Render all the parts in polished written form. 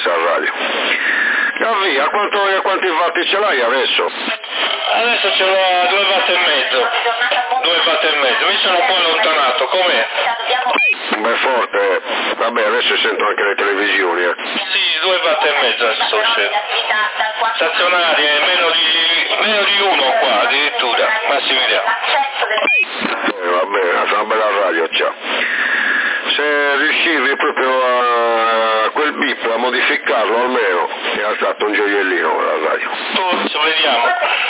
questa radio. Via, quanti vatti ce l'hai adesso? Adesso ce l'ho a 2 watt e mezzo. 2 watt e mezzo, mi sono un po' allontanato, com'è? Beh, forte, vabbè, adesso sento anche le televisioni, Sì, 2 watt e mezzo adesso sto uscendo. Stazionaria è meno di 1 qua, addirittura, Massimiliano. Va bene, è una bella radio, ciao. Se riuscivi proprio a quel bip a modificarlo almeno, era stato un gioiellino quella radio. Ci vediamo.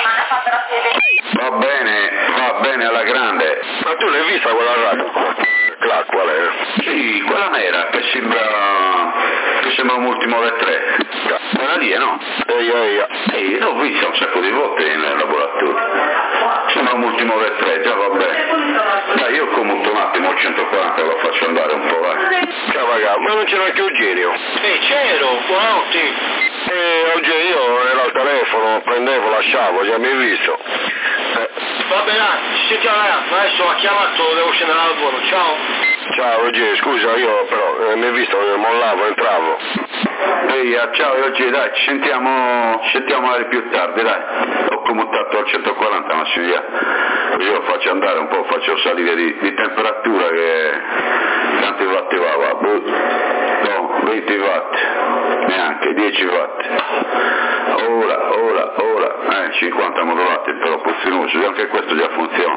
Va bene alla grande. Ma tu l'hai vista quella radio? Qual è? Sì, quella nera che sembra un Multimode 3. Quella lì, no? Ehi. L'ho vista un sacco di volte nel laboratorio. Sembra un Multimode 3, già va bene. Dai, io commuto un attimo il 140 lo faccio andare un po', Cavagà, ma non c'era anche Eugenio? C'ero, buonanotte. Oggi io ero al telefono, prendevo, lasciavo, già mi hai visto. Va bene, ci sentiamo ragazzi, adesso ha chiamato, devo scendere al lavoro, ciao. Ciao Eugenio, scusa, io però mi hai visto, mollavo, entravo. Ehi, ciao Eugenio, dai, ci sentiamo magari più tardi, dai. Ho commutato al 140 Massimiliano, così lo faccio andare un po', faccio salire di temperatura che tanti watt va, no, 20 watt, neanche 10 watt. Ora, 50 modulati però puzzinoso, anche questo già funziona.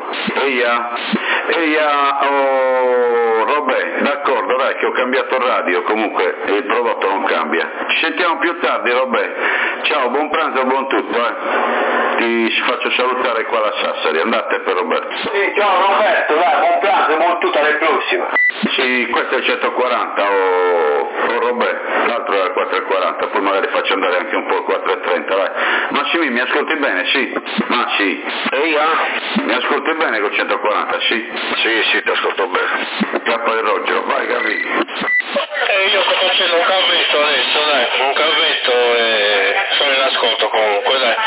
Robè, d'accordo, dai, che ho cambiato radio, comunque il prodotto non cambia. Ci sentiamo più tardi, Robè. Ciao, buon pranzo, buon tutto, Ti faccio salutare qua la Sassari, andate per Roberto. Sì, ciao Roberto, dai, buon pranzo, buon tutto, alla prossima. Sì, questo è il 140 o Robè, l'altro è il 440, poi magari faccio andare anche un po' il 430, vai. Massimi, mi ascolti bene? Sì. Ma sì. Mi ascolti bene col 140, sì? Sì, ti ascolto bene. Cappa del Roggio, vai Gavi. Io sto facendo un calvetto adesso, dai, un calvetto e sono in ascolto comunque, dai.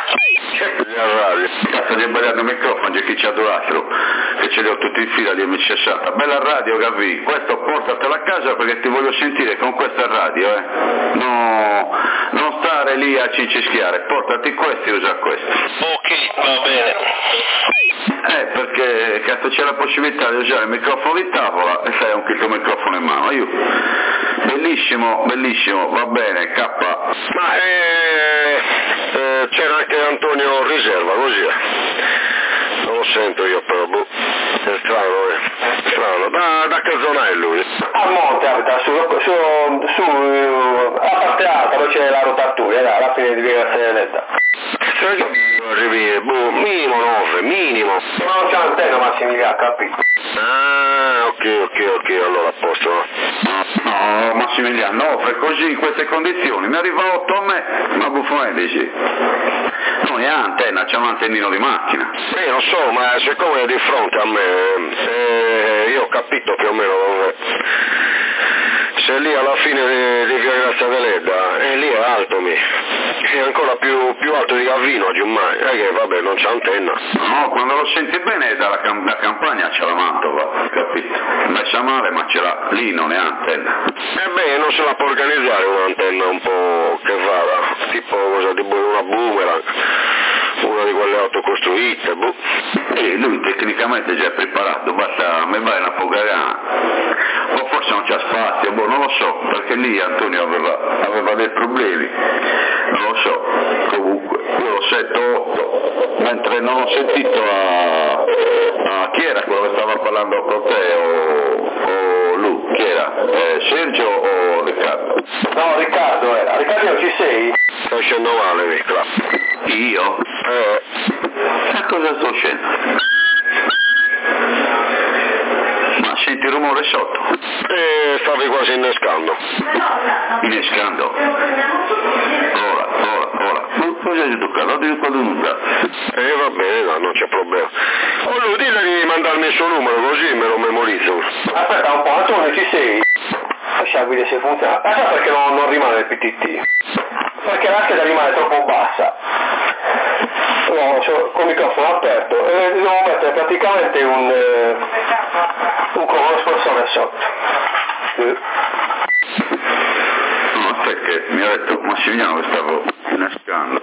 Cazzo, gli ho sbagliato il microfono, c'è chi c'ha l'altro, che ce li ho tutti in fila di M60. Bella radio Gavi, questo portatelo a casa perché ti voglio sentire con questa radio, No, non stare lì a cincischiare, portati questi e usa questi. Ok, va bene. Perché cazzo c'è la possibilità di usare il microfono di tavola e sai un chicco microfono in mano, Bellissimo, va bene, K. Ma c'era anche Antonio Riserva, così non lo sento io però, è strano, da che zona è lui? A monte abita, su a parte alta, dove c'è la rotatura, alla fine di via Grazia. Arrivi, minimo 9, minimo. Ma non c'è antenna Massimiliano, capito? Ah, ok, allora a posto. No, Massimiliano, offre così in queste condizioni, ne arriva 8 a me, ma buffonetici. Noi ha antenna, c'è un antennino di macchina. Lo so, ma siccome è di fronte a me, io ho capito più o meno dove. Se lì alla fine di via Grazia Deledda, e lì è alto è ancora più alto di Gavino, giummai, che vabbè non c'è antenna. No, quando lo senti bene dalla campagna c'è la Mantova, capito? Messa male ma ce l'ha, lì non è antenna. Non se la può organizzare un'antenna un po' che vada, tipo una boomerang, una di quelle autocostruite, E lui tecnicamente già è preparato, basta me vai una fogagana. O forse non c'è spazio, non lo so, perché lì Antonio aveva dei problemi, non lo so, comunque, io lo sento 8, mentre non ho sentito a chi era quello che stava parlando con te o lui, chi era? Sergio o Riccardo? No, Riccardo era. Riccardo ci sei? Sto scendo male, Nicola. Io? A cosa sto scendendo? Ma senti il rumore sotto? Stavi quasi innescando. Innescando? Ora. Cosa hai toccato? Non ti toccato nulla. Va bene, no, non c'è problema. Lui dille di mandarmi il suo numero così me lo memorizzo. Aspetta un po', Antonio ci sei? Lascia vedere se funziona. Sa perché non rimane il PTT? Perché la scheda rimane troppo bassa. No, con il microfono aperto e devo mettere praticamente un colono espansore sotto. No, aspetta perché mi ha detto Massimiliano che stavo innescando.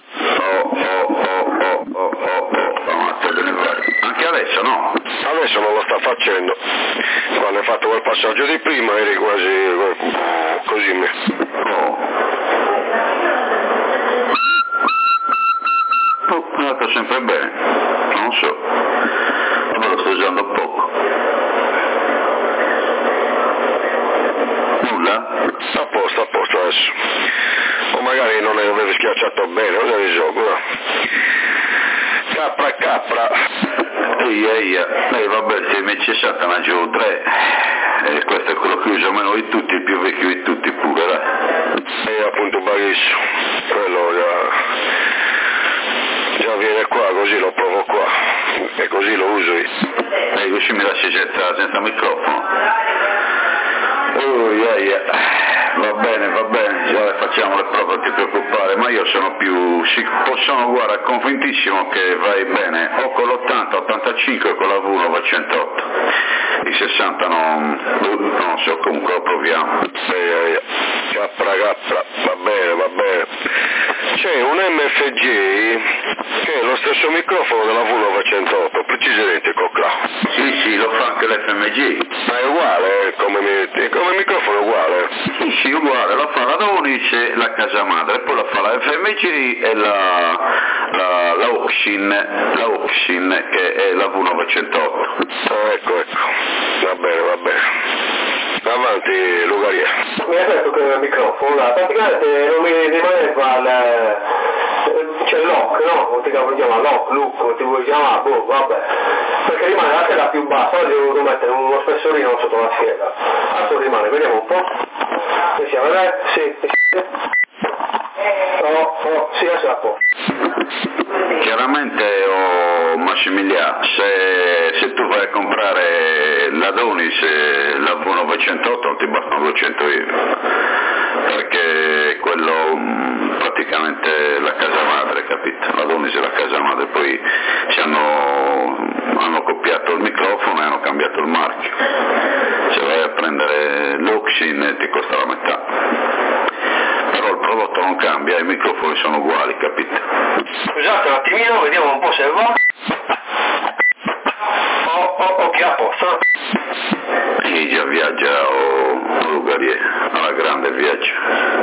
Anche adesso no? Adesso non lo sta facendo. Quando hai fatto quel passaggio di prima eri quasi così me. È andato sempre bene, non so, ma lo sto usando poco. Nulla? A posto adesso. O magari non avevi schiacciato bene, cosa di gioco? Capra. Vabbè, se mi c'è stata una giù 3, e questo è quello che uso meno di tutti, il più vecchio di tutti pure, dai. E appunto bravissimo, quello già viene qua, così lo provo qua, e così lo uso io. Così mi lasci senza microfono. Va bene, già facciamo le prove, non ti preoccupare, ma io sono sono guarda convintissimo che vai bene o con l'80, 85 o con la V908. I 60 non so, comunque lo proviamo. Capra, va bene. C'è un MFG che è lo stesso microfono della V908, precisamente identico qua. Sì, lo fa anche l'FMG. Ma è uguale, come microfono è uguale? Sì, uguale, lo fa la Donice, la casa madre, poi lo fa la FMG e la Oxin, che è la V908. Ecco. Va bene. Avanti, Lugaria. Mi ha detto che il microfono, praticamente non mi rimaneva c'è lock, no? Non ti chiama lock, non ti vuoi chiamare, vabbè. Perché rimane la scheda più bassa, oggi ho dovuto mettere uno spessorino sotto la scheda. Adesso rimane, vediamo un po'. Se siamo, sì. Sì, adesso è a posto. Chiaramente, Massimiliano, se tu vai a comprare la Donis, la V908 non ti bastano 200 euro, perché quello praticamente la casa madre, capito? La Donis è la casa madre, poi hanno copiato il microfono e hanno cambiato il marchio. Se vai a prendere l'Oxin ti costa la metà. Però il prodotto non cambia, i microfoni sono uguali, capito? Scusate un attimino, vediamo un po' se va. Ok, a posto. Sì, già viaggia Lugarie, alla grande viaggio.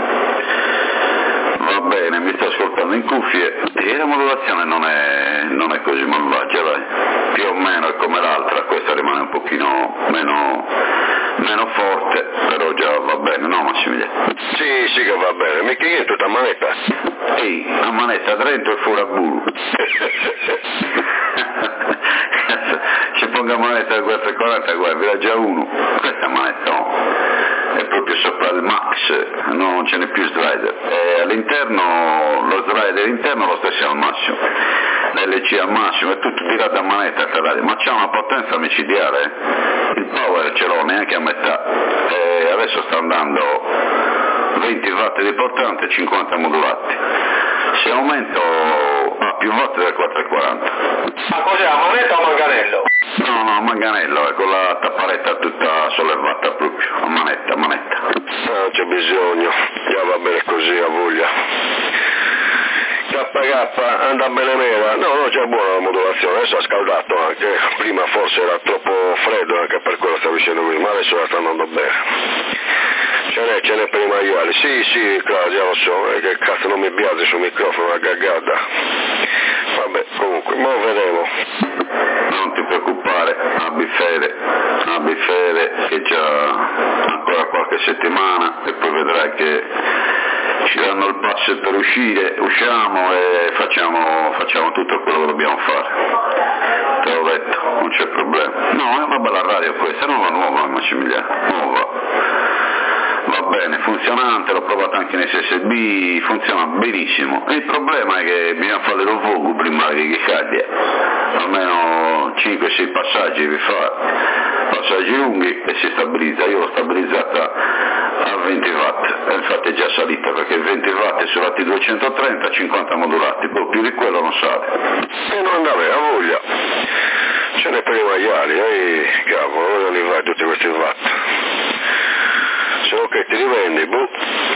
Va bene, mi sto ascoltando in cuffie e la modulazione non è così malvagia, dai. Più o meno è come l'altra, questa rimane un pochino meno forte, però già va bene, no Massimiliano? Sì che va bene, mica è tutta manetta. Ehi, la manetta dentro e fuori a bulu. Ci ponga manetta del 440, guarda, era già uno, questa manetta no, è proprio sopra il max, non ce n'è più slider, e all'interno, lo slider interno lo stesso al massimo, l'LC al massimo, è tutto tirato a manetta, ma c'ha una potenza micidiale, il power ce l'ho neanche a metà, e adesso sta andando 20 watt di portante e 50 modulati. Se aumento più watt del 440. Ma cos'è, a manetta o a manganello? No, manganello, è con la tapparetta tutta sollevata proprio, a manetta. Non c'è bisogno, già va bene così, a voglia. KK, anda bene mera? No, c'è buona la modulazione, adesso ha scaldato anche, prima forse era troppo freddo, anche per quello stavo dicendo prima, ma adesso la sta andando bene. Ce n'è per i maiali, sì, Claudia, lo so, che cazzo non mi biasi sul microfono, una gaggata. Vabbè, comunque, mo vedremo. Non ti preoccupare, abbi fede, che già ancora qualche settimana e poi vedrai che ci danno il passo per usciamo e facciamo tutto quello che dobbiamo fare. Te l'ho detto, non c'è problema. No, è una bella radio questa, nuova Massimiliano, nuova. Va bene, funzionante, l'ho provato anche in SSB, funziona benissimo. Il problema è che bisogna fare lo fuoco prima che cade, almeno 5-6 passaggi devi fare, passaggi lunghi e si stabilizza. Io l'ho stabilizzata a 20 watt, e infatti è già salita perché 20 watt è sulla T230, 50 modulati, poi più di quello non sale. E non andava, a voglia. Ce n'è per i maiali, cavolo, non li vai tutti questi watt. Se no che ti rivendi,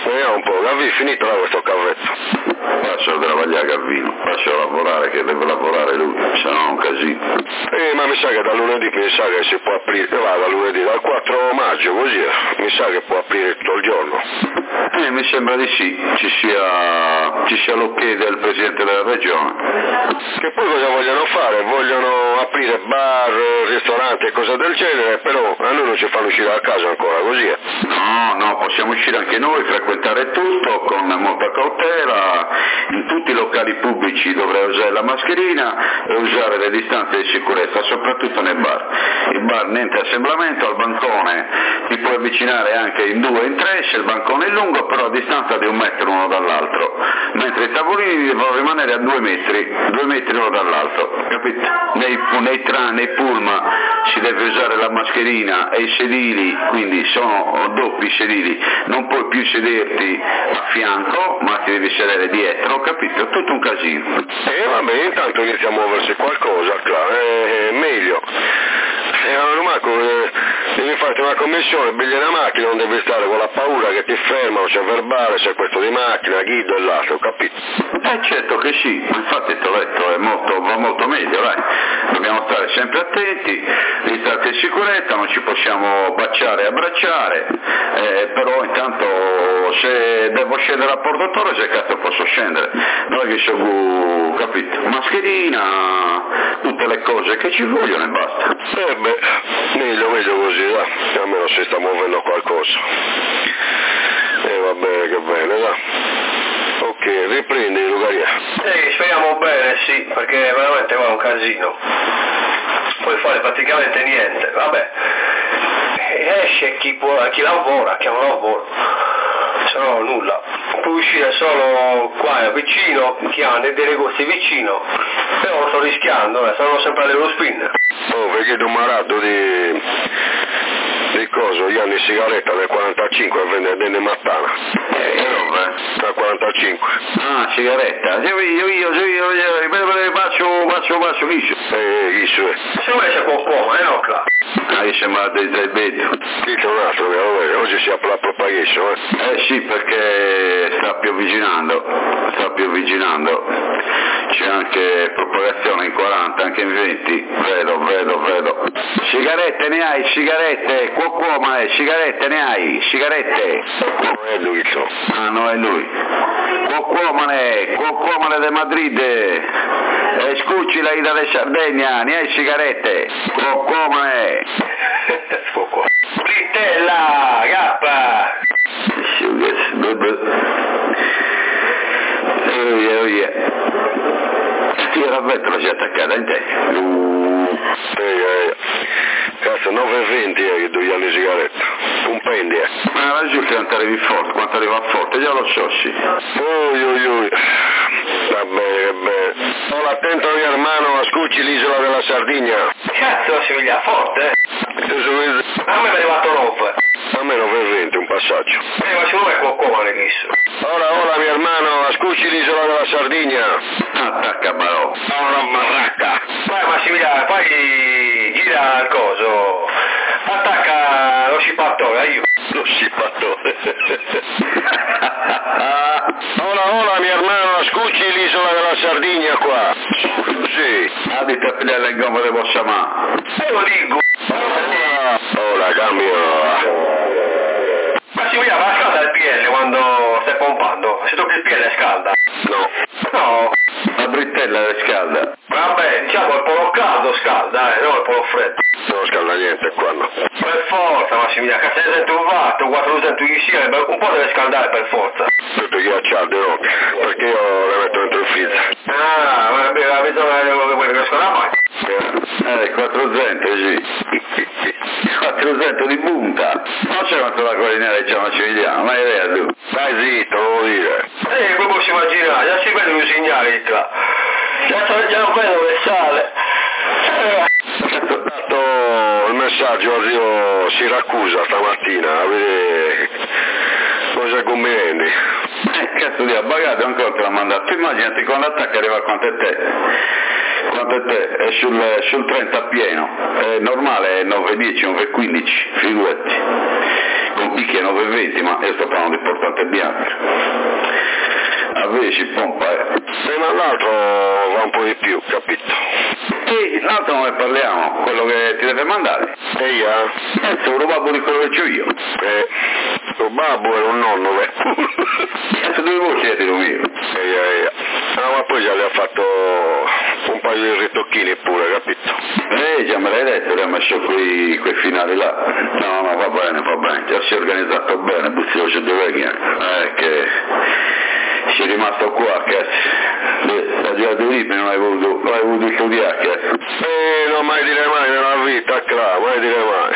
Vediamo un po', Gavì, finito là questo cavetto. Lascialo travagliare Gavino, lascialo lavorare che deve lavorare lui, se no è un casino. Ma mi sa che da lunedì mi sa che si può aprire, da lunedì, dal 4 maggio così, mi sa che può aprire tutto il giorno. Mi sembra di sì, ci sia l'ok del Presidente della Regione. Che poi cosa vogliono fare? Vogliono aprire bar, ristoranti e cose del genere, però a noi non ci fanno uscire a casa ancora così. No, possiamo uscire anche noi, frequentare tutto con molta cautela, in tutti i locali pubblici dovrei usare la mascherina e usare le distanze di sicurezza, soprattutto nei bar. Il bar niente assemblamento, al bancone ti puoi avvicinare anche in 2 in 3 se il bancone è lungo, però a distanza di 1 metro uno dall'altro, mentre i tavolini devono rimanere a 2 metri uno dall'altro, capito? Nei pullman si deve usare la mascherina e i sedili, quindi sono doppi sedili, non puoi più sederti a fianco, ma ti devi sedere dietro, capito? È tutto un casino. Vabbè, intanto inizia a muoversi qualcosa, è meglio. Marco, devi farti una commissione, bigli una macchina, non devi stare con la paura che ti fermano, c'è verbale, c'è questo di macchina, guido e l'altro, capito? Certo che sì, infatti ti ho detto, va molto meglio, dai. Dobbiamo stare sempre attenti, distanza di sicurezza, non ci possiamo baciare e abbracciare, però intanto se devo scendere a Porto Torre, se cazzo posso scendere? Noi che siamo, capito? Mascherina, tutte le cose che ci vogliono e basta. Meglio così, dai, almeno si sta muovendo qualcosa. Va bene, dai. Ok, riprendi Lucaria. Speriamo bene, sì, perché veramente è un casino. Puoi fare praticamente niente, vabbè. Esce chi lavora, chi non lavora, se no nulla. Puoi uscire solo qua vicino, chi ha dei negozi vicino, però sto rischiando, sono sempre all'Eurospin. Perché tu maratto di coso, gli anni sigaretta del 45 vende delle mattana. Da 45. Ah, sigaretta. Io faccio ghisso. Ghisso. Se vuoi c'è qualcuno, no, là. Io sembra del vetro. Qui c'è un altro, oggi si apre la propagation, Sì, perché sta piovviginando. C'è anche propagazione in 40, anche in 20. Vedo. Sigarette ne hai, sigarette? Sigarette ne hai, sigarette? Non è lui, Ah, no, è lui. Cuocomane de Madrid. Scucci la ida de Sardegna, ne hai sigarette? Cuocomane. Brittella, gappa. La vettola si è attaccata in te. Cazzo, 9,20 che do gli anni sigaretta. Un pendi, Ma laggiù quanto arrivi forte, quanto arriva forte, già lo so, sì. Va bene. Hola, attento mio hermano, ascolti l'isola della Sardegna. Cazzo, si veglia forte, A me è arrivato 9. A me 9,20, un passaggio. Ma se non è qualcuno chissà. Hola, mio hermano, ascolti l'isola della Sardegna. Attacca barò. Una baracca. Vai Massimiliano, poi gira il coso. Attacca lo scippatore, io. Lo scippatore. Hola, mio hermano, ascolti l'isola della Sardegna qua. Sì. Abita a pigliare le gomme di vostra mano. Lo dico. Hola, cambio. Massimiliano, ma scalda il PL quando stai pompando? Se tocchi il PL scalda? No. La brittella è scalda. Vabbè, diciamo il polo caldo scalda, non il polo freddo. Non scalda niente qua, no. Per forza Massimiliano, cazzo ne sento un watt, 400 insieme, un po' deve scaldare per forza. Tutto ghiacciato, no? Perché io le metto dentro il freezer. Ah, ma la vedo che scaldava. 400, sì. 400 di punta. Non c'è quanto la collinare c'è una Civigliano, ma è vero tu. Dai zitto, non lo dire. Poi posso immaginare, già si vedono i segnali qua. Già non vedo che sale. Dato il messaggio a Rio Siracusa stamattina, a vedere cosa combini. Cazzo di abbagato ancora te l'ha mandato. Tu immaginati quando attacca arriva quanto è te. È sul 30 pieno. È normale è 9,10, 9,15, figurati. Con picchi è 9,20, ma io sto parlando di portante bianco. invece pompa, ma l'altro va un po' di più, capito? E l'altro non ne parliamo, quello che ti deve mandare. Sono babbo di quello che c'ho io. Tuo babbo era un nonno, beh. Cazzo due voci di mio. No, ma poi già le ha fatto un paio di ritocchini pure, capito? Già me l'hai detto, le ha messo quei finali là. No, va bene, già si è organizzato bene, Buzzioso di Vegna. Che sei rimasto qua, cazzo. La giornata di non hai voluto studiare, cazzo. Non mai dire mai nella vita, mai dire mai.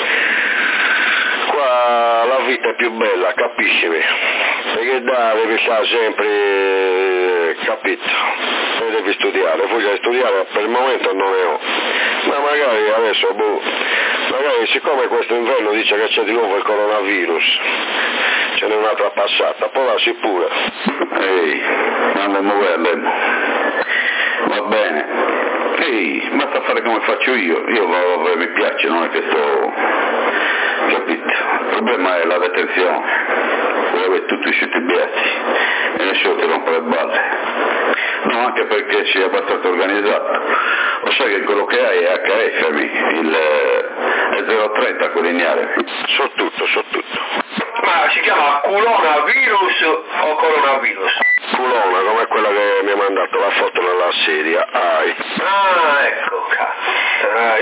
Qua la vita è più bella, capiscimi? Perché devi stare sempre, capito? E devi studiare, voglia di studiare, per il momento non ne ho. Ma magari adesso, magari siccome questo inverno dice che c'è di nuovo il coronavirus, ce n'è un'altra passata, poi la si pure. Andiamo a vedere. Va bene. Basta fare come faccio io mi piace, non è che sto... capito? Il problema è la detenzione, dove tutti siete beati e nessuno ti rompe le balle. No, anche perché si è abbastanza organizzato. Lo sai che quello che hai è HF, è 030 quell'ignare. So tutto. Ma si chiama coronavirus o coronavirus? Culona, come quella che mi ha mandato la foto nella sedia. Ecco, cazzo.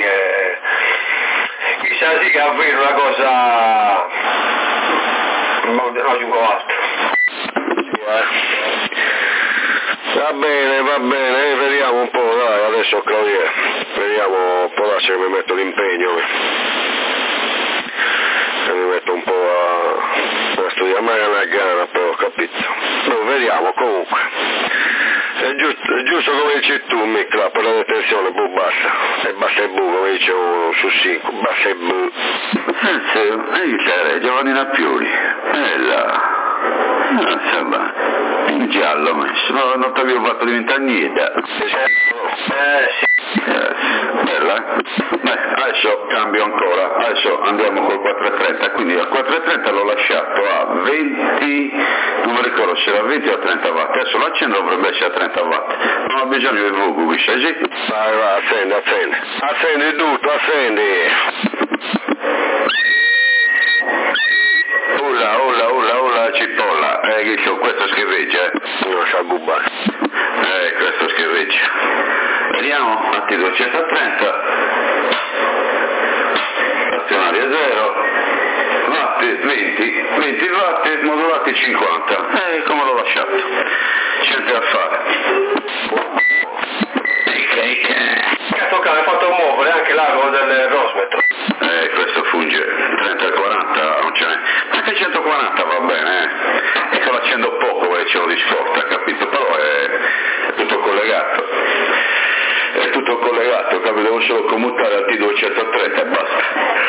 Chissà sì che avvero una cosa... No, giugo altro. Va bene, vediamo un po', dai, adesso Claudia, vediamo un po' se mi metto l'impegno. Mi metto un po' a studiare, ma è una gana però, capito? No, vediamo comunque. È giusto come dici tu, Micla, per la detenzione, basta. E basta e come dice uno su 5, basta e Giovanni Nappioli, insomma, in giallo messo, non ti avevo fatto diventare niente. Bella. Adesso cambio ancora, adesso andiamo col 430, quindi al 430 l'ho lasciato a 20, non mi ricordo se era 20 o 30 watt, adesso l'accendo dovrebbe essere a 30 watt, non ho bisogno di fuoco, capisci? Vai, accendi tutto, accendi. Ulla, cipolla, che c'ho, questo schiveggia, Non sa bubbare. Questo schiveggia. Vediamo, atti 230, azionaria 0, watt 20 watt, modulati 50, come l'ho lasciato? C'è da fare. Tocca, hai fatto muovere anche l'ago del rosmetro. Questo funge 30-40, non ce n'è. Anche 140 va bene, Ecco, l'accendo poco perché ce l'ho di scorta, capito? Però è tutto collegato. Capito? Devo solo commutare al T230 e basta.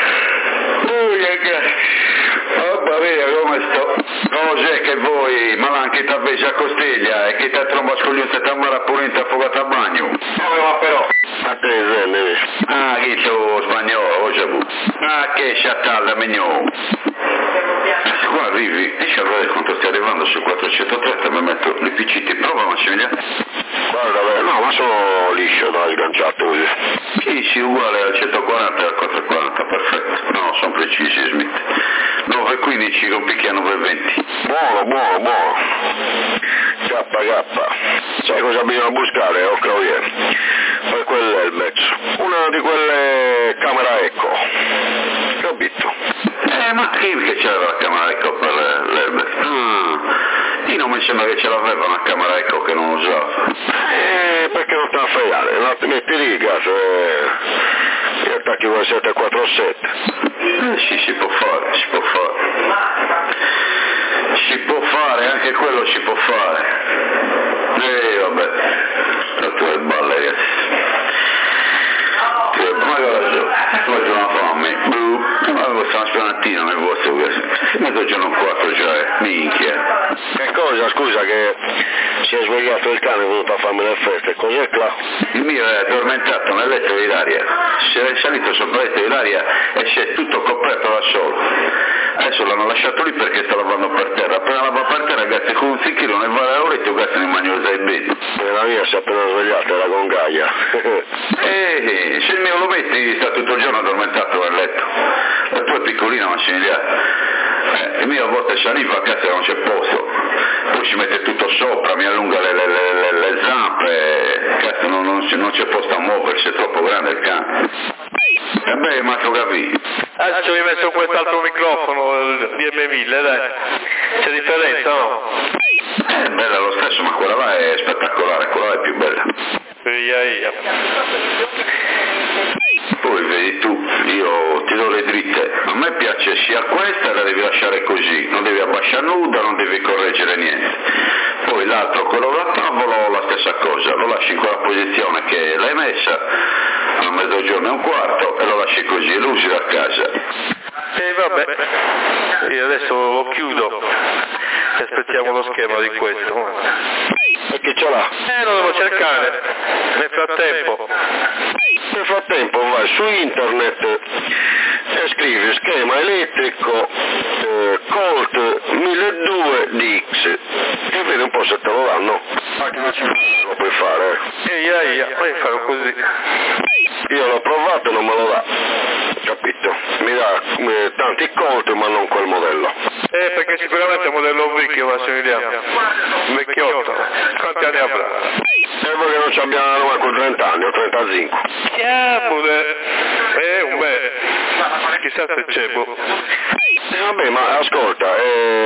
Mamma mia, come sto? Cos'è che voi, ma anche ti avvesi a Costiglia e che ti tromba scogliente tammara pure in affogata a bagno? Ma però? A te, Zenni. Che c'ho spagnolo, che sciatalla, mignon. Qua arrivi e ci avrei quanto stai arrivando sul 430, mi metto le piccite, prova Massimiliano. Guarda, no, ma sono liscio, dai, sganciato così. Sì, uguale al 140 e al 440, perfetto. No, sono precisi, Smith. 9,15 con picchia 9,20. Buono. K. Sai cosa bisogna buscare, Claudia? Per quell'helmet. Una di quelle camera eco. Capito? Ma che c'era la camera eco per l'helmet? Io non mi sembra che ce l'aveva una camera eco che non usava. Perché non te la fregare? Metti lì il gas e attacchi quel 747. Sì, si può fare. Si può fare, anche quello si può fare. Vabbè, tanto le balle, ragazzi. Oggi una fame, avevo stamattina nel vostro, mezzogiorno 4 già, minchia. Che cosa, scusa, che si è svegliato il cane e è venuto a farmi le feste, cos'è là? Il mio è addormentato nel letto di Ilaria, si è salito sopra il letto di Ilaria e si è tutto coperto da sole. Adesso l'hanno lasciato lì perché sta lavando per terra, appena lava per terra, ragazzi, con un zicchino ne va svegliato, era con Gaia. Se il mio lo metti sta tutto il giorno addormentato nel letto. La tua è piccolina, Massimiliano. Il mio a volte si arriva a casa e non c'è posto, poi ci mette tutto sopra, mi allunga le zampe, cazzo, non c'è posto a muoversi, è troppo grande il cane. E beh, ma ho capito. Ci ho messo quest'altro microfono, il DM1000, dai. C'è differenza, no? È bella lo stesso, ma quella là è spettacolare, quella là è più bella. Ia. Poi vedi tu, io ti do le dritte, a me piace sia questa, la devi lasciare così, non devi abbasciare nuda, non devi correggere niente. Poi l'altro, quello da tavolo, la stessa cosa, lo lasci in quella posizione che l'hai messa, a mezzogiorno e un quarto, e lo lasci così, e lo usi a casa. Vabbè, io adesso lo chiudo e aspettiamo lo schema di questo. E chi ce l'ha? Lo devo cercare, nel frattempo vai su internet e scrivi schema elettrico Colt 1200DX e vedi un po' se te lo danno. Lo puoi fare. Poi farò così. Io l'ho provato e non me lo dà, capito? Mi dà tanti Colt ma non quel modello. Perché sicuramente è un modello vecchio, Massimiliano. Vecchiotto. Quanti anni avrà? Perché non ci abbiamo manco 30 anni o 35. Un bel. Chissà se c'è, boh. Vabbè, ma ascolta,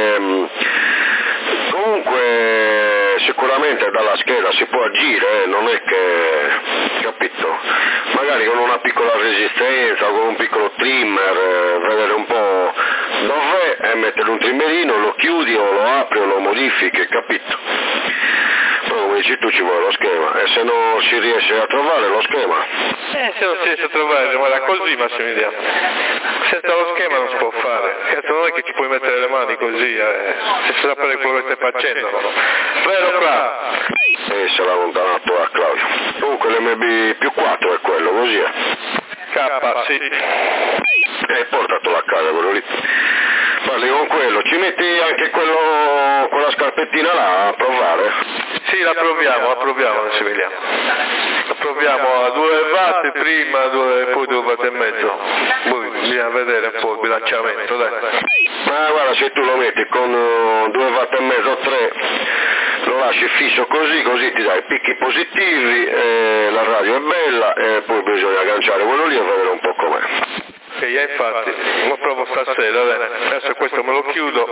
comunque sicuramente dalla scheda si può agire, non è che, capito? Magari con una piccola resistenza, con un piccolo trimmer, vedere un po' dov'è e mettere un trimmerino, lo chiudi o lo apri o lo modifichi, capito? Poi come dici tu ci vuole lo schema e se non si riesce a trovare lo schema? Se non si riesce a trovare, guarda così Massimiliano. Senza lo schema non si può fare. Cazzo, non è che ci puoi mettere le mani così, se si sapere quello che stai facendo. Vero Fra? Se l'ha allontanato a Claudio. Comunque l'MB più 4 è quello, così è. K, sì. Portatelo a casa quello lì. Parli con quello, ci metti anche quello con la scarpettina là a provare? Sì, la proviamo Massimiliano. La proviamo a 2 watt prima, poi 2 watt e mezzo. Poi bisogna vedere un po' il bilanciamento, dai. Ma guarda, se tu lo metti con 2 watt e mezzo, 3, lo lasci fisso così ti dai picchi positivi, la radio è bella e poi bisogna agganciare quello lì e vedere un po' com'è. Infatti, lo provo stasera, dai. Adesso questo me lo chiudo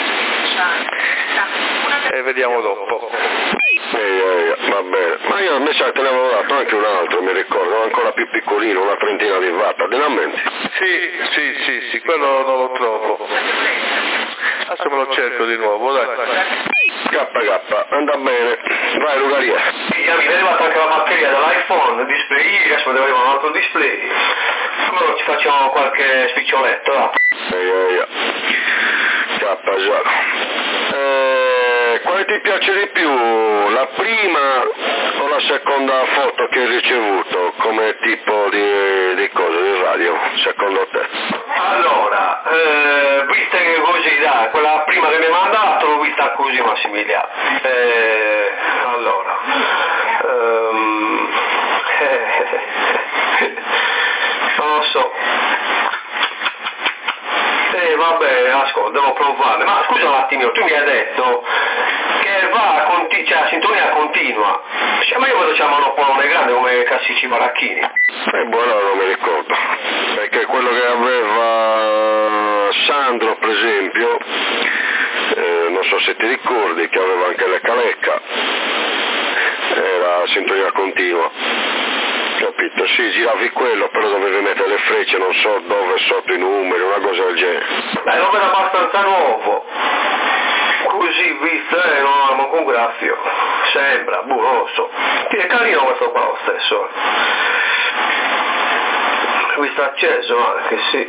e vediamo dopo. Va bene, ma io a me sa te ne avevo dato anche un altro, mi ricordo, ancora più piccolino, una trentina di watt, te ne ammenti? Sì, quello non lo trovo. Adesso me lo cerco di nuovo, dai. KK, anda bene, vai Lugaria. Mi è arrivata anche la batteria dell'iPhone, il display, adesso mi deve arrivare un altro display. Come ci facciamo qualche spiccioletto, va? Quale ti piace di più, la prima o la seconda foto che hai ricevuto come tipo di cosa, di radio, secondo te? Allora, vista che così, dai, quella prima che mi ha mandato l'ho vista così Massimiliano. Allora, non lo so. Vabbè, ascolta, devo provare. Ma scusa un attimino, tu mi hai detto che va a sintonia continua. Ma io vedo c'è un monopolone grande come Cassicci Baracchini. Buono, non mi ricordo. Perché quello che aveva Sandro, per esempio, non so se ti ricordi, che aveva anche le Calecca, era a sintonia continua. Capito? Sì, giravi quello, però dovevi mettere le frecce, non so dove, sotto i numeri, una cosa del genere. Non era abbastanza nuovo. Così visto, non ha manco un graffio. Sembra, non lo so. È carino questo qua lo stesso. Visto acceso anche, sì.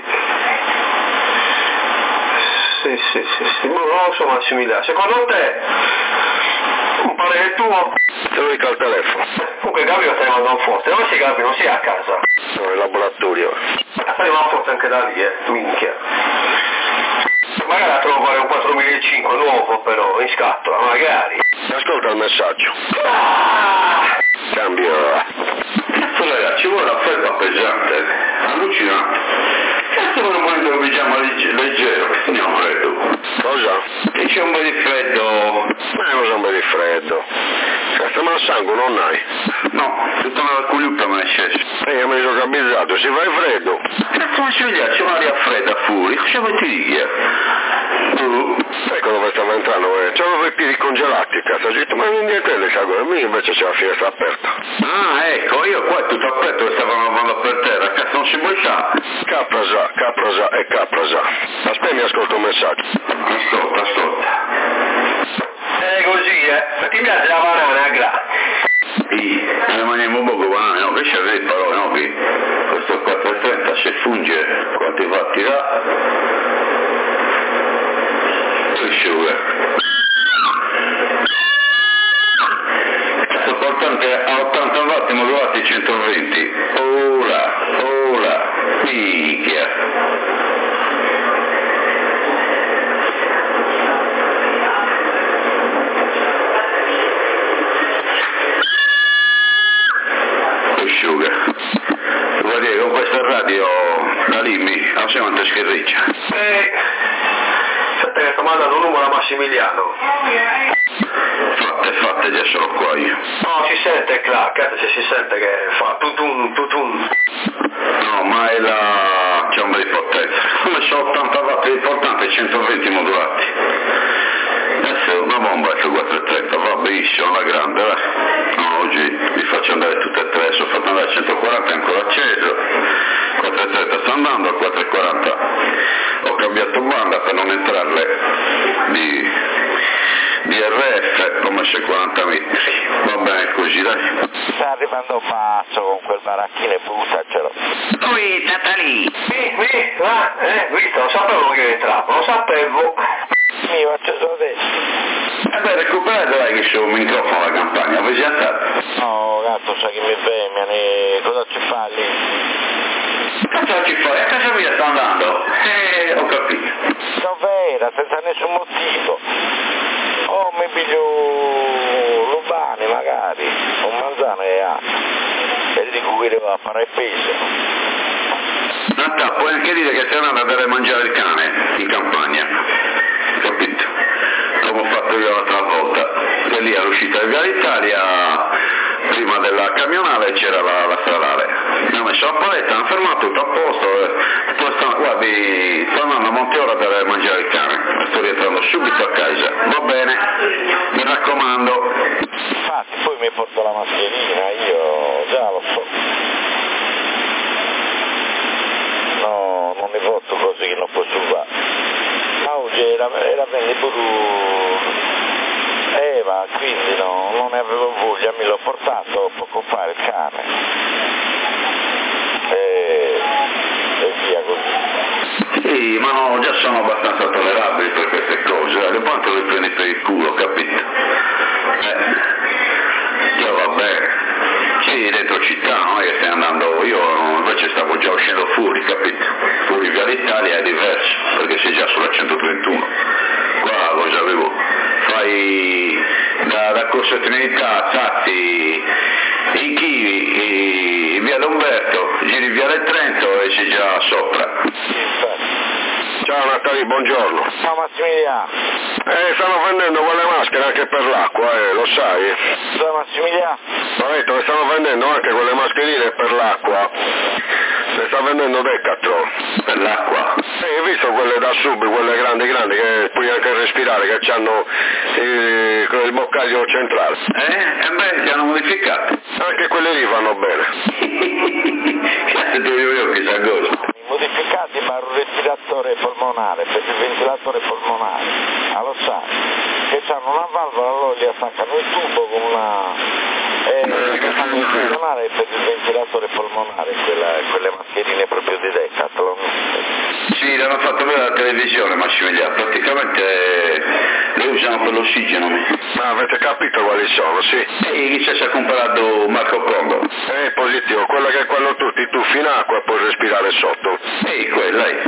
Sì. Non lo so Massimiliano. Secondo te, un parere tuo? Te lo dico al telefono. Comunque Gabrio stai mandando forte, dove sei Gabrio? Non sei a casa? No, in laboratorio. Stai mandando forte anche da lì, minchia. Magari la trovo fare un 4005 nuovo però, in scatola, magari. Ascolta il messaggio. Cambio. Cazzo ragazzi, ci vuole la felpa pesante, allucinante. Cazzo vuole un un pigiama leggero, che andiamo freddo. Cosa? E c'è un po' di freddo. Non so un po' di freddo. Cazzo, ma il sangue non hai? No, tutta una culiuppa me ne è sceso. Io mi sono cabizzato, si fa freddo. Cazzo ma sveglia, c'è un'aria fredda fuori, cosa vuoi ti dire? Ecco dove stavo entrando, c'avevo i piedi congelati, cazzo, ho detto, ma non niente le sagole, me invece c'è la finestra aperta. Ah, ecco, io qua tutto aperto e stavano lavando per terra, cazzo non si può stare. Caprosa e caprosa. Aspetta, mi ascolto un messaggio. Ascolta. Così, ti piace la banana, grazie. Sì, ne mangiamo poco banane, no, che c'è le parole, no, qui. Questo 430 se funge, quanti fatti là? Asciuga. Sto portando a 80 watt modulati 120. Ora, picchia. Asciuga. Vuol dire con questa radio da Limmi, non si quanto schierriccia. Aspetta che sto mandando un numero a Massimiliano. Fatte, già sono qua io. No, si sente, cazzo, se si sente che fa tutun. No, ma è la... c'è un bel potenza. Come sono 80 watt di importante e 120 modulati. Adesso è una bomba F430, va benissimo, la grande, va. No, oggi vi faccio andare tutte e tre, adesso ho fatto andare a 140 ancora acceso, 430 sta andando, a 440 ho cambiato banda per non entrarle di RF, ho messo 40 metri, va bene così dai. Sta arrivando basso con quel baracchino e buttacelo. Ui, Tatali! Visto, lo sapevo che entrava, lo sapevo. Io ho acceso adesso. Beh, recuperate dai che c'è un microfono alla campagna, voi siete andati? No, cazzo, sai che mi femmine, cosa ci fa lì? Cazzo ci fai? A casa mia sta andando? Ho capito. Dov'era, senza nessun motivo. Oh, mi piglio Lubani magari, un manzano e altro. E di cui devo a fare il peso. Natta, puoi anche dire che sei andato a dare a mangiare il cane in campagna, capito? Come ho fatto io l'altra volta, che lì all'uscita di Via Italia, prima della camionale c'era la stradale. Mi ho messo la paletta, hanno fermato tutto a posto, poi guardi, sto andando a Monteora a dare a mangiare il cane, sto rientrando subito a casa, va bene, mi raccomando. Infatti, poi mi porto la mascherina, io già lo so. No, non mi porto così che non posso fare. Ma oggi era bene pure Eva, quindi no, non ne avevo voglia, me l'ho portato poco fa il cane. E via così. Sì, ma no, già sono abbastanza tollerabili per queste cose, le quanto le prendi per il culo, capito? Già vabbè. Sì, dentro città, non è che stai andando, io invece stavo già uscendo fuori, capito? Fuori Via d'Italia è diverso, perché sei già sulla 131. Qua cosa avevo? Fai da Corso Trinità, Sassi, in Chivi, Via L'Umberto, giri Via del Trento e sei già sopra. Ciao Natali, buongiorno. Ciao Massimiliano. Stanno vendendo quelle maschere anche per l'acqua, lo sai? Ciao Massimiliano. Ho detto che stanno vendendo anche quelle mascherine per l'acqua. Le sta vendendo Decathlon. Per l'acqua? Hai visto quelle da sub, quelle grandi che puoi anche respirare, che hanno il boccaglio centrale? Beh, si hanno modificate. Anche quelle lì vanno bene. Cazzo tu io che sa cosa? Modificati per un respiratore polmonare, per il ventilatore polmonare, lo sai, che hanno una valvola, loro li attaccano il tubo con una... che fanno funzionare per il ventilatore polmonare, quelle mascherine proprio di Decathlon. Sì, l'hanno fatto vedere alla televisione, Massimiliano, praticamente le usano per l'ossigeno. Ma avete capito quali sono, sì? Chi si è comprato Marco Congo? Positivo, quella che quando tu ti tuffi in acqua e puoi respirare sotto. Quella è.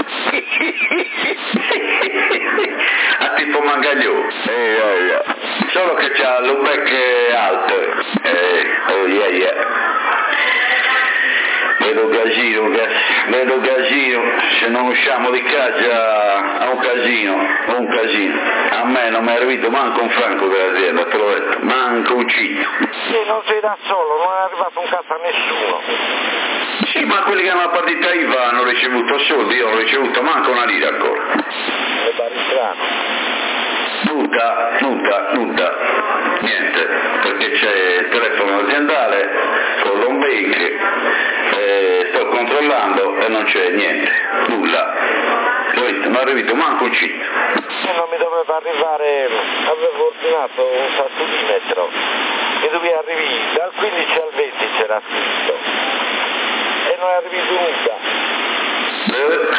A tipo Mangagliò. Yeah. Solo che c'ha lo becco alto. vedo casino, se non usciamo di casa a un casino. A me non mi è arrivato manco un franco dell'azienda, te l'ho detto, manco un citto. Sì, non sei da solo, non è arrivato un cazzo a nessuno. Sì, ma quelli che hanno la partita IVA hanno ricevuto soldi, io non ho ricevuto manco una lira ancora. Mi pare strano. Nulla, niente, perché c'è il telefono aziendale con l'home bank, sto controllando e non c'è niente, nulla, non è arrivato manco un citto. E non mi doveva arrivare, avevo ordinato un saltimetro che doveva arrivare dal 15 al 20 c'era scritto e non è arrivato nulla.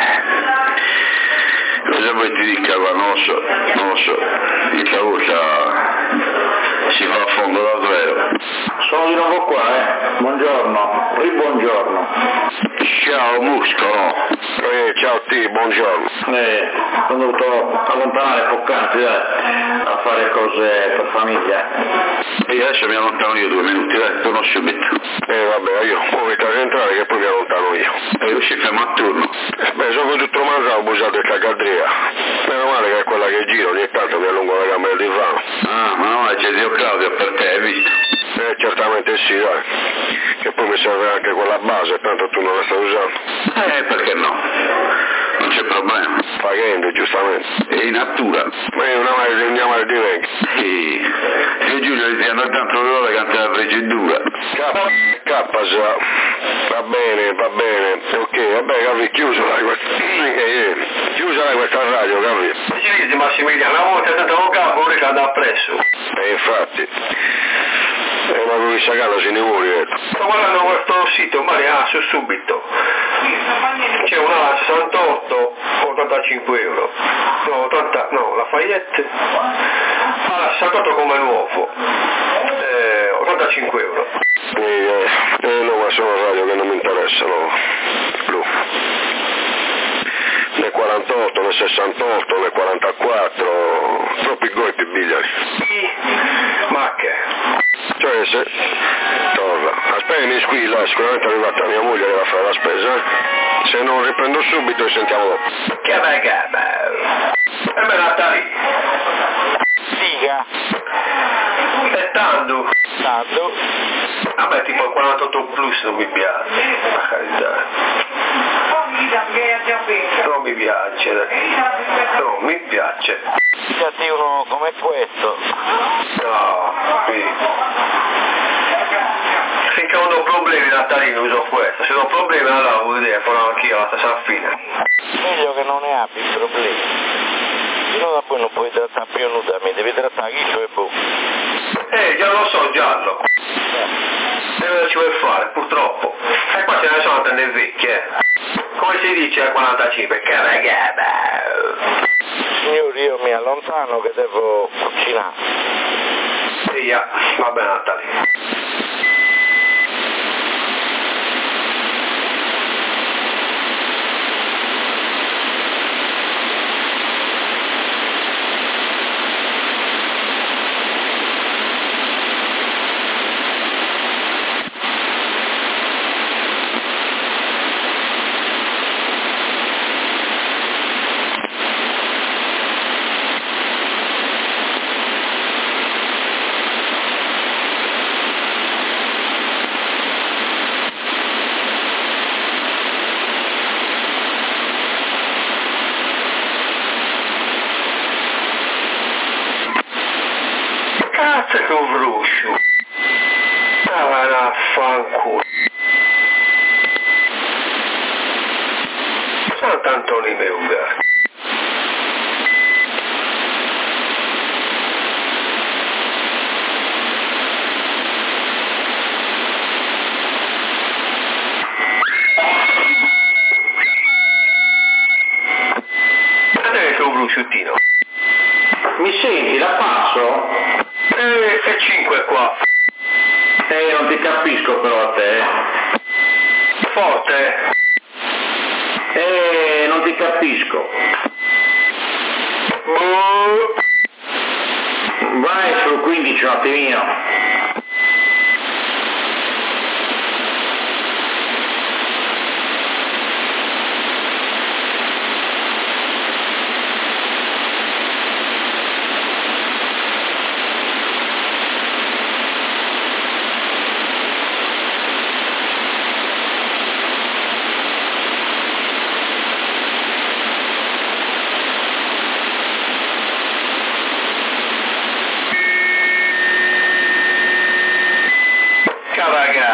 Cosa vuoi ti dica qua? Non lo so, questa volta si va a fondo davvero. Sono di nuovo qua, buongiorno, buongiorno. Ciao Muscolo. Ciao T, buongiorno. Sono dovuto allontanare poc'anzi a fare cose per famiglia. E adesso mi allontano io 2 minuti, dai, torno subito. Vabbè, io muovi a entrare che poi mi allontano io. E io ci fermo a turno. Beh, sono tutto mangiato, ho busato il cagadria. Meno male che è quella che giro, ogni tanto mi allungo la camera del divano. Ah, ma no, c'è zio Claudio per te, hai visto? Certamente sì, dai. Che poi mi serve anche quella base, tanto tu non la stai usando. Perché no? Non c'è problema. Pagando, giustamente. E in natura. Ma io una male di venga. Sì. Io Giulio ti hanno tanto l'ora cantare la procedura. Cappa, va bene. Ok, vabbè, capi, chiusola questa radio, capi? Si dice Massimiliano, una volta tanto un capo, ora che andava appresso. Infatti. Ma con il sacano se ne vuole. Sto guardando questo sito, ma su subito. C'è una 68, 85 euro. No, 80, no, la Fayette. Ah, 68 come nuovo. 85 euro. No, ma sono radio che non mi interessano. Blu. Le 48, le 68, le 44, troppi golpi bigliari. Sì, ma che? Cioè se... Torna. Aspetta, mi squilla, sicuramente è arrivata mia moglie che va a fare la spesa. Se non riprendo subito ci sentiamo dopo. Che bello. E me la tali. Diga. E tanto. A me tipo il 48 plus non mi piace. Per carità. Non mi piace. Non mi piace. Dati uno come questo. No, sì. Finché non ho problemi natalini uso questo, se non ho problemi allora vuol dire farò anch'io la stessa fine. Meglio che non ne abbia problemi. No, poi non puoi trattare più nuda, mi devi trattare Ghiccio e boh. Già lo so, giallo. E cosa ci vuoi fare, purtroppo. E qua ce ne sono tante vecchie. Come si dice al 45? Che regata. Signori, io mi allontano che devo cucinare. Sì, va bene Natalie. Cazzo che un bruscio. Ah, vaffanculo. Sono tantoni meuga. Guardate che un brusciuttino. Mi senti, la passo? E 5 qua. Non ti capisco però a te. Forte. Non ti capisco. Vai sul 15 un attimino. 5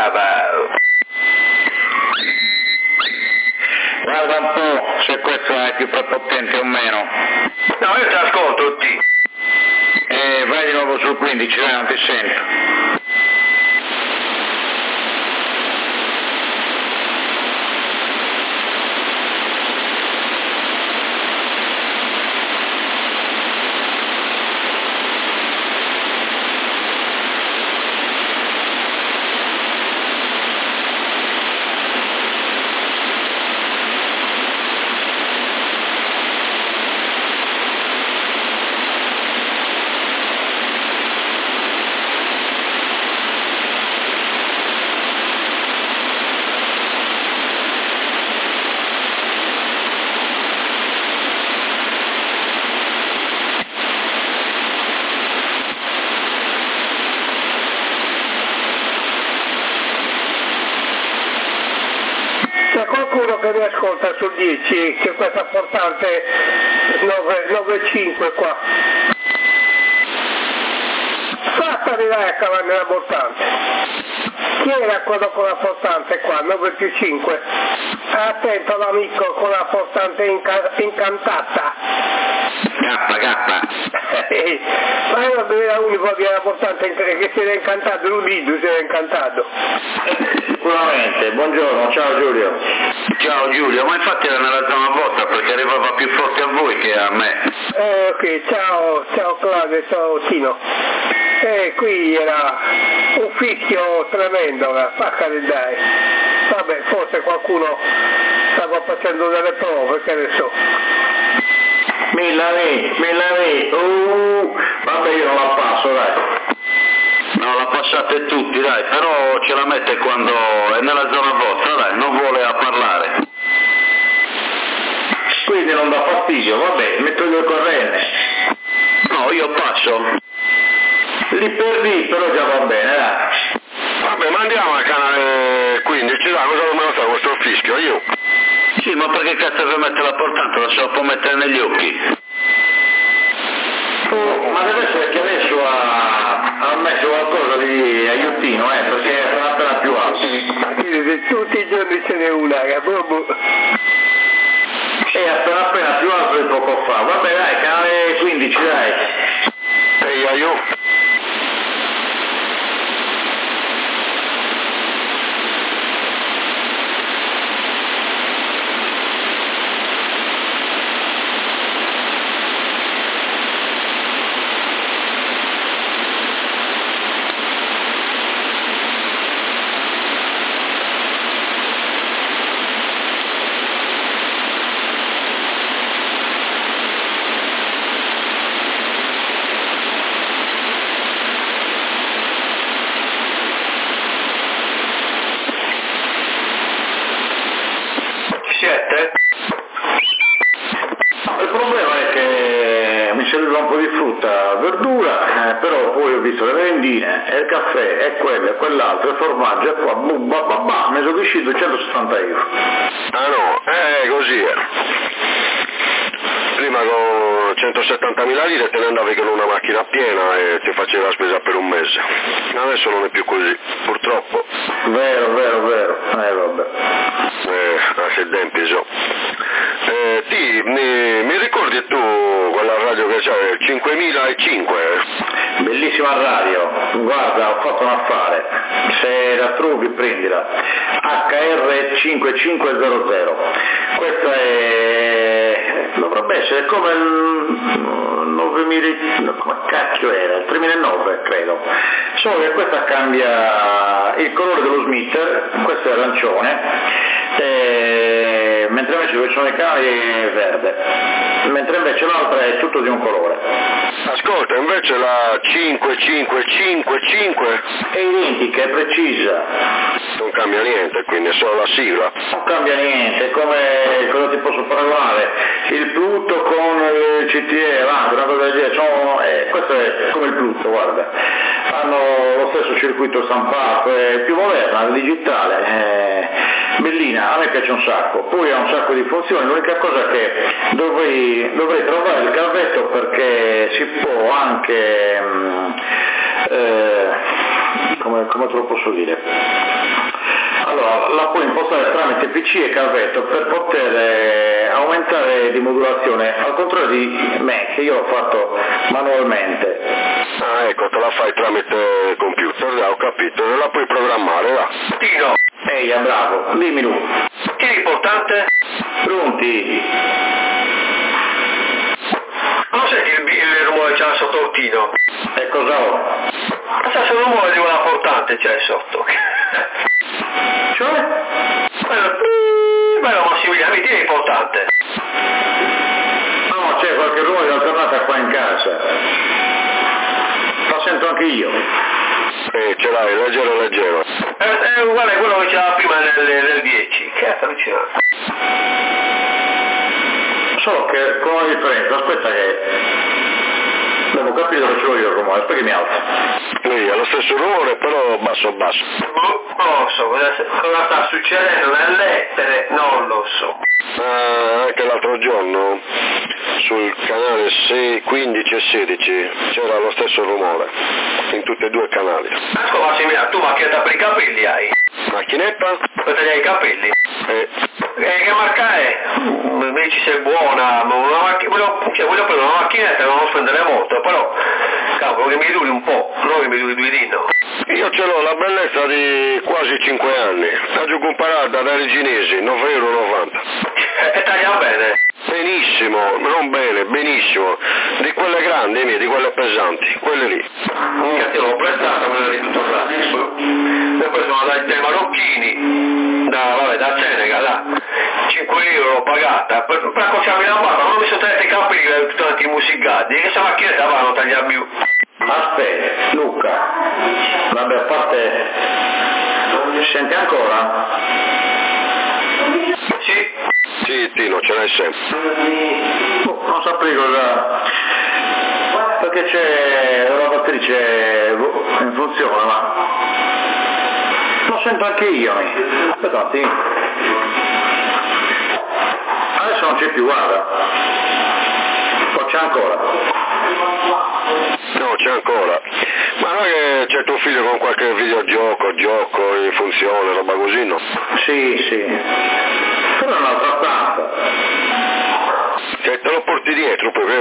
Guarda un po' se questo è più prepotente o meno. No, io ti ascolto, T. Vai di nuovo sul 15, non ti sento. C'è qualcuno che mi ascolta sul 10, che questa portante 9.5 qua. Fattali a cavare nella portante. Chi era quello con la portante qua? 9 più 5. Attento l'amico con la portante incantata. K. Ma io non era l'unico che era portante che si era incantato, l'Ulido si era incantato. Sicuramente, buongiorno, ciao Giulio. Ciao Giulio, ma infatti era nella zona vostra perché arrivava più forte a voi che a me. Ok, ciao Claudio, ciao Tino. Qui era un fischio tremendo, pacca di dai. Vabbè, forse qualcuno stava facendo delle prove, che ne so. Milani, vabbè io non la passo, dai. No, la passate tutti, dai, però ce la mette quando è nella zona vostra, dai, non vuole a parlare. Quindi non dà fastidio, vabbè, metto il corrente. No, io passo. Lì per lì, però già va bene, dai. Vabbè, ma andiamo al canale 15, dai, cosa dobbiamo fare questo fischio? Io? Sì, ma perché cazzo deve mettere la portante? La se la può mettere negli occhi. Ma deve essere che adesso ha messo qualcosa di aiutino, perché è appena più alto. Tutti i giorni ce n'è una, boh. È appena più alto di poco fa. Vabbè dai, canale 15, dai. Ehi, io? Il problema è che mi serviva un po' di frutta, verdura, però poi ho visto le merendine, e il caffè, e quello, e quell'altro, e il formaggio, e qua, mi sono uscito 170 euro. Ah no, così è. Prima con 170.000 lire te ne andavi con una macchina piena e ti facevi la spesa per un mese. Adesso non è più così, purtroppo. Vero, vabbè. Se tempi so. Mi ricordi tu quella radio che c'è, 5005? Bellissima radio, guarda, ho fatto un affare, se la trovi prendila, HR5500, questa dovrebbe essere come il 9000, come cacchio era, il 3009 credo, solo che questa cambia il colore dello smitter, questo è arancione, mentre invece dove sono i canali è verde, mentre invece l'altra è tutto di un colore. Ascolta, invece la 5555 è identica, è precisa. Non cambia niente, quindi è solo la sigla. Non cambia niente, è come, cosa ti posso parlare? Il Pluto con il CTE avanti, una cosa del genere, questo è come il Pluto, guarda. Hanno lo stesso circuito stampato, è più moderna, è digitale, bellina, a me piace un sacco, poi ha un sacco di funzioni, l'unica cosa è che dovrei trovare il cavetto perché si può anche, come te lo posso dire? Allora, la puoi impostare tramite PC e cavetto per poter aumentare di modulazione, al contrario di me, che io l'ho fatto manualmente. Ah, ecco, te la fai tramite computer, ho capito, la puoi programmare, va. Tino, Ehi, bravo, dimmi tu. che è importante? Pronti? Non senti il rumore che c'è sotto il Tino? E cosa ho? Ma c'è il rumore di quella portante c'è sotto. Cioè? Bello Massimiliano, mi tieni importante. No, c'è qualche rumore di alternata qua in casa. Lo sento anche io. Ce l'hai, leggero. È uguale a quello che c'era prima nel 10. Che è allucinante. Solo che con la differenza, aspetta che devo capire dove ce l'ho io il rumore, aspetta che mi alzo. Lì, è lo stesso rumore, però basso. Non lo so, cosa sta succedendo nell'etere, non lo so. Anche l'altro giorno sul canale 15 e 16 c'era lo stesso rumore in tutti e due i canali. Ascolta Massimiliano, tu macchinetta per i capelli hai? Macchinetta? Per tagliare i capelli? Che marca è? Mi dici se è buona, ma voglio prendere una macchinetta che non spendere molto, però cavolo che mi duri un po', non che mi duri 2 dino. Io ce l'ho la bellezza di quasi 5 anni, la giù comparata dai cinesi, 9,90 €. E taglia bene? Benissimo, non bene, benissimo, di quelle grandi, di quelle pesanti, quelle lì. Che te l'ho prestata quella di tutto il resto. Poi sono dai marocchini, da Senegal, là. 5 € l'ho pagata, per accorciarmi la barba, non mi sono tagliati i capelli tutti quanti musicati, e questa macchinetta va a non tagliare più. Aspetta, Luca, vabbè, a parte, senti ancora? Sì. Sì, Tino, ce l'hai sempre. Non saprei cosa, perché c'è una batterice in funzione, ma lo sento anche io. Aspetta un attimo. Adesso non c'è più, guarda. O c'è ancora? No, c'è ancora. Ma non è che c'è tuo figlio con qualche videogioco, gioco in funzione, roba così, no? Sì. Però è un'altra stanza. Cioè te lo porti dietro, quel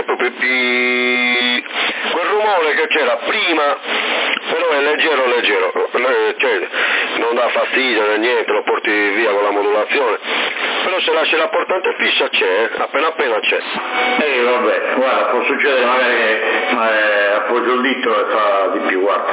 rumore che c'era prima, però è leggero, cioè non dà fastidio né niente, lo porti via con la modulazione, però se lasci la portante fissa c'è, appena c'è. Vabbè, guarda, può succedere magari che appoggio il dito e fa di più, guarda.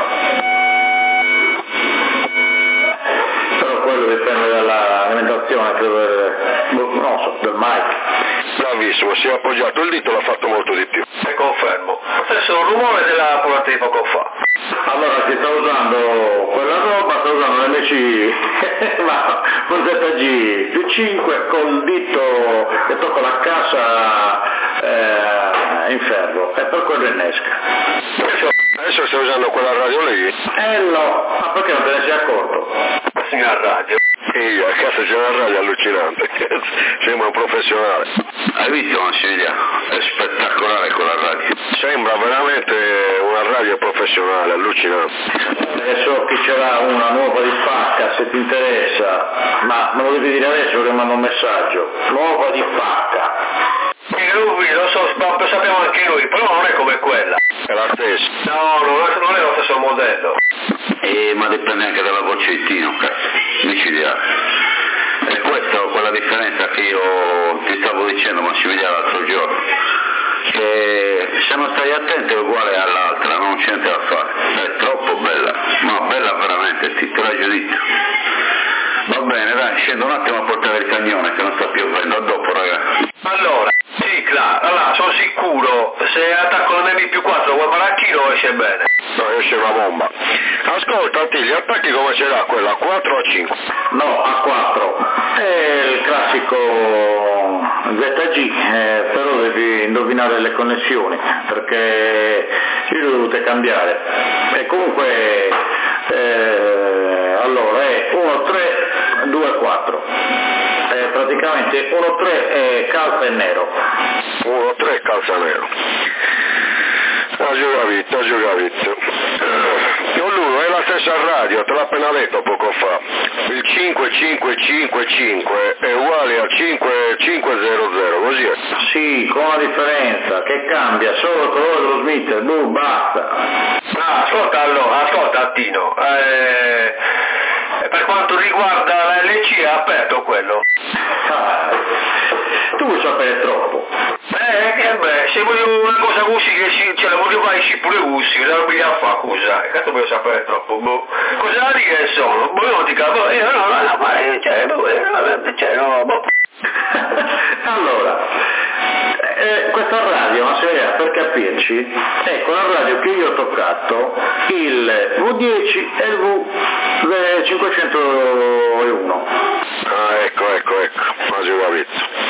Però quello dipende dall'alimentazione, credo del mic. Bravissimo, si è appoggiato il dito, l'ha fatto molto di più. E confermo. Stesso rumore della portata di poco fa. Allora si sta usando quella roba, sta usando l'MC ma con ZG più 5 col dito che tocca la cassa in ferro e per quello innesca. Adesso stai usando quella radio lì? No, ma perché non te ne sei accorto? Signor radio. Io, a casa c'è una radio allucinante, sembra un professionale. Hai visto Massimiliano? È spettacolare quella radio. Sembra veramente una radio professionale, allucinante. Adesso che c'era una nuova di Pacca, se ti interessa, ma me lo devi dire adesso che mando un messaggio. Nuova di Pacca. Lui, lo so, sappiamo anche noi, però non è come quella. È la stessa. No, non è lo stesso modello. Ma dipende anche dalla vocettino, micidiale. E questa è quella differenza che io ti stavo dicendo Massimiliano l'altro giorno, che se non stai attento è uguale all'altra, non c'è niente da fare, è troppo bella, ma bella veramente, ti la giudizio. Va bene, dai, scendo un attimo a portare il cagnone che non sta più avendo, a dopo ragazzi. Allora, sì, claro, allora sono sicuro, se attacco l'MB+4 quel baracchino esce bene. No, esce una bomba. Ascolta, gli attacchi come ce l'ha quella? A 4 o a 5? No, a 4. È il classico ZG, però devi indovinare le connessioni, perché io le ho dovute cambiare. E comunque, allora è 1, 3, 2, 4. Praticamente 1, 3 calza e nero. 1, 3 calza nero. Ha giocavito. Ognuno è la stessa radio, te l'ho appena letto poco fa. Il 5555 è uguale a 5500, così è. Sì, con la differenza che cambia solo il colore dello smitter, basta. Ascolta Tino, per quanto riguarda la LC è aperto quello. Tu vuoi sapere troppo. Se voglio una cosa così ce la voglio fare pure così, che non mi fa cosa, cazzo voglio sapere troppo, cosa la dica che sono, non ti capo, Allora, questa radio, per capirci, è con la radio che io ho toccato il V10 e il V501. Ah, ecco, quasi ho capito.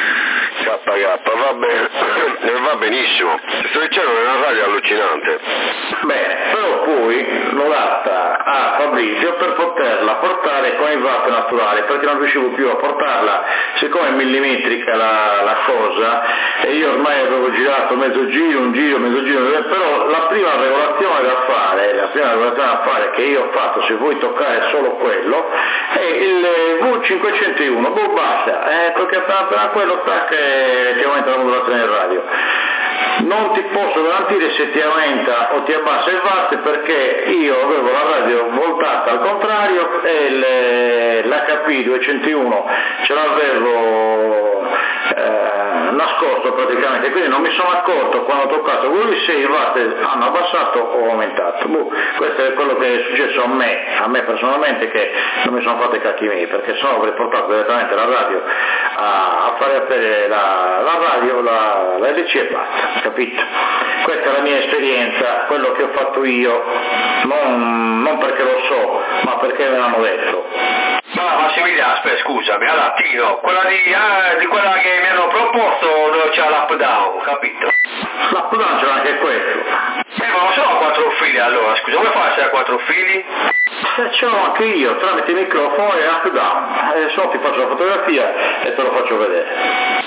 Va benissimo. Sto dicendo che è una radio allucinante. Beh, però poi l'ho data a Fabrizio per poterla portare con i watt naturali, perché non riuscivo più a portarla, siccome è millimetrica la cosa, e io ormai avevo girato mezzo giro, però la prima regolazione da fare che io ho fatto, se vuoi toccare solo quello, è il V501, basta, perché appena quello ti aumenta la modulazione del radio. Non ti posso garantire se ti aumenta o ti abbassa il watt, perché io avevo la radio voltata al contrario e l'HP 201 ce l'avevo nascosto praticamente, quindi non mi sono accorto quando ho toccato quelli se i watt hanno abbassato o aumentato. Questo è quello che è successo a me personalmente, che non mi sono fatto i cacchi miei, perché sennò avrei portato direttamente la radio a fare appelare la radio, la LC e basta, capito? Questa è la mia esperienza, quello che ho fatto io, non perché lo so, ma perché me l'hanno detto. Massimiliano, aspetta, scusami, allora Tino, quella di quella che mi hanno proposto dove c'è l'up down, capito? L'up down c'è anche questo. Ma non sono 4 fili allora, scusa, come fai a essere a 4 fili? Ce l'ho anche io, tramite il microfono e up down. Adesso ti faccio la fotografia e te lo faccio vedere.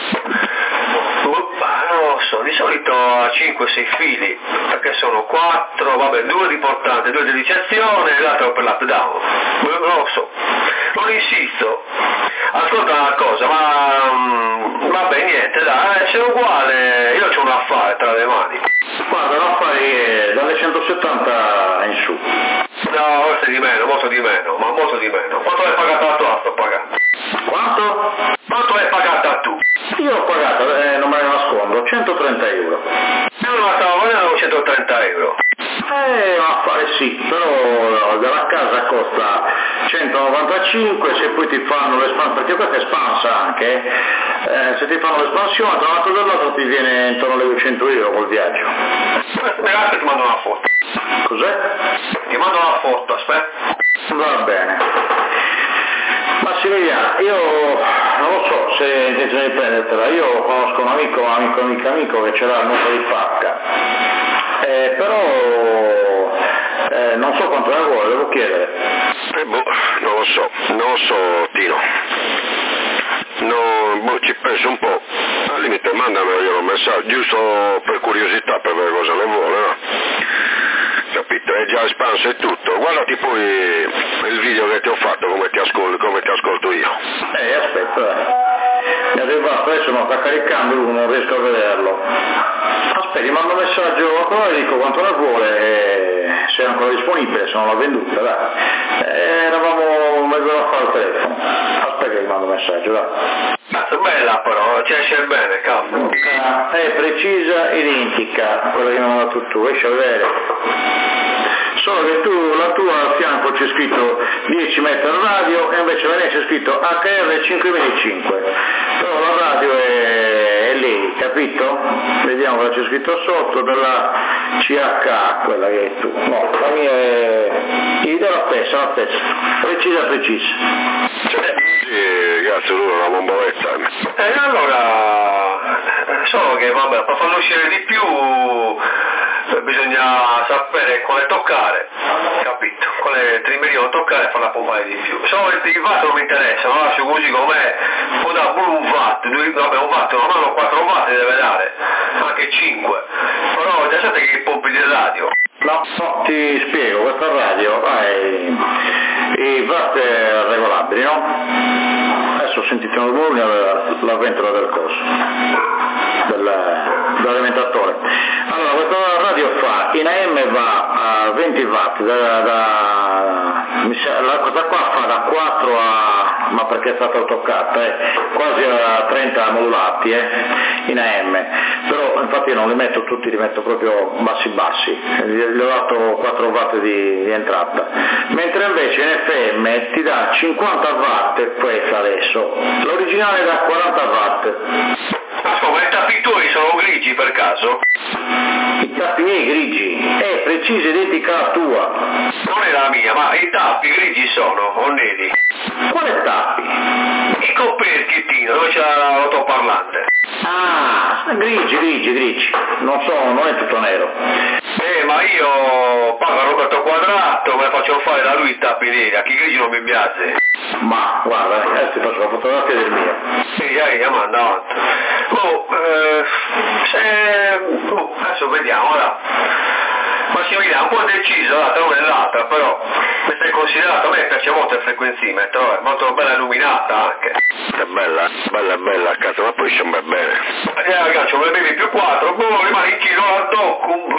Non lo so, di solito a 5-6 fili, perché sono 4, 2 di portante, 2 di iniziazione e l'altro per l'up down. Non lo so, non insisto. Ascolta una cosa, vabbè niente, dai, se è uguale, io c'ho un affare tra le mani. Guarda, l'affare è dalle 170 in su. No, questo è di meno, molto di meno. Quanto l'hai pagata tu? Sto pagando. Quanto? Quanto l'hai pagata tu? Io ho pagato, non me ne nascondo, 130 euro. Io non la stavo pagando 130 euro. Affare sì, però dalla casa costa 195, se poi ti fanno l'espansione, perché questa è espansa anche, se ti fanno l'espansione tra un lato e dall'altro ti viene intorno alle 200 euro col viaggio. Aspetta, ti mando una foto. Cos'è? Ti mando una foto, aspetta. Va bene. Massimiliano, io non lo so se hai intenzione di prendertela, io conosco un amico che ce l'ha al numero di Facca, però non so quanto ne vuole, devo chiedere. Non lo so Tino. Ci penso un po', al limite mandamelo un messaggio, giusto per curiosità, per vedere cosa ne vuole, no? Capito? È già espanso e tutto. Guardati poi il video che ti ho fatto, come ti ascolto io. Aspetta, mi è arrivato, adesso non sta caricando, non riesco a vederlo. Aspetti, mando un messaggio a e dico quanto ne vuole, se è ancora disponibile, se non l'ha venduta, dai. Eravamo mezzo a fare il telefono. Aspetta che gli mando un messaggio, dai. Cazzo, bella però, ci esce bene, cavolo. È precisa, identica, quella che mi hai mandato tu, riesci a vedere? Solo che la tua al fianco c'è scritto 10 metri radio e invece la mia c'è scritto HR 5005, però la radio è lì, capito? Vediamo cosa c'è scritto sotto, della CH, quella che è tu. No, la mia è la stessa, precisa. Sì, cazzo, lui è una bomboletta. Allora, solo che vabbè, per farlo uscire di più bisogna sapere quale toccare, capito? Quale trimerino toccare e farla pompare di più. Solo i watt non mi interessano, lo lascio così com'è, può dare pure un watt, un watt, una mano 4 watt deve dare, anche 5, però già sapete che pompi di radio. La No, ti spiego, questa radio ha i watt regolabili, no? Adesso sentite un rumore, la ventola del coso, dell'alimentatore. Allora, questa radio fa, in AM va a 20 watt, questa qua fa da 4 ma perché è stata toccata, quasi a 30 modulati in AM, però infatti io non li metto tutti, li metto proprio bassi, gli ho dato 4 watt di entrata, mentre invece in FM ti dà 50 watt questa adesso, l'originale dà 40 watt. Ascolta, i tappi tuoi sono grigi per caso? I tappi miei grigi, è precisa identica alla tua. Non è la mia, ma i tappi grigi sono, o neri? Quale tappi? I coppetti, Tino, dove c'è l'autoparlante? Ah, grigi, non è tutto nero. Ma io pago Roberto Quadrato, me faccio fare da lui i tappi neri, a chi grigi non mi piace. Ma guarda, adesso ti faccio la fotografia del mio. Sì, manda avanti. Adesso vediamo, ora. Massimiliano, un po' deciso, l'altra non è l'altra, però mi stai considerato, a me piace molto il frequenzimetro, è molto bella illuminata anche. È bella, a casa, ma poi sembra bene. Ragazzi, me ne bevi più 4, rimane in chilo al tocco,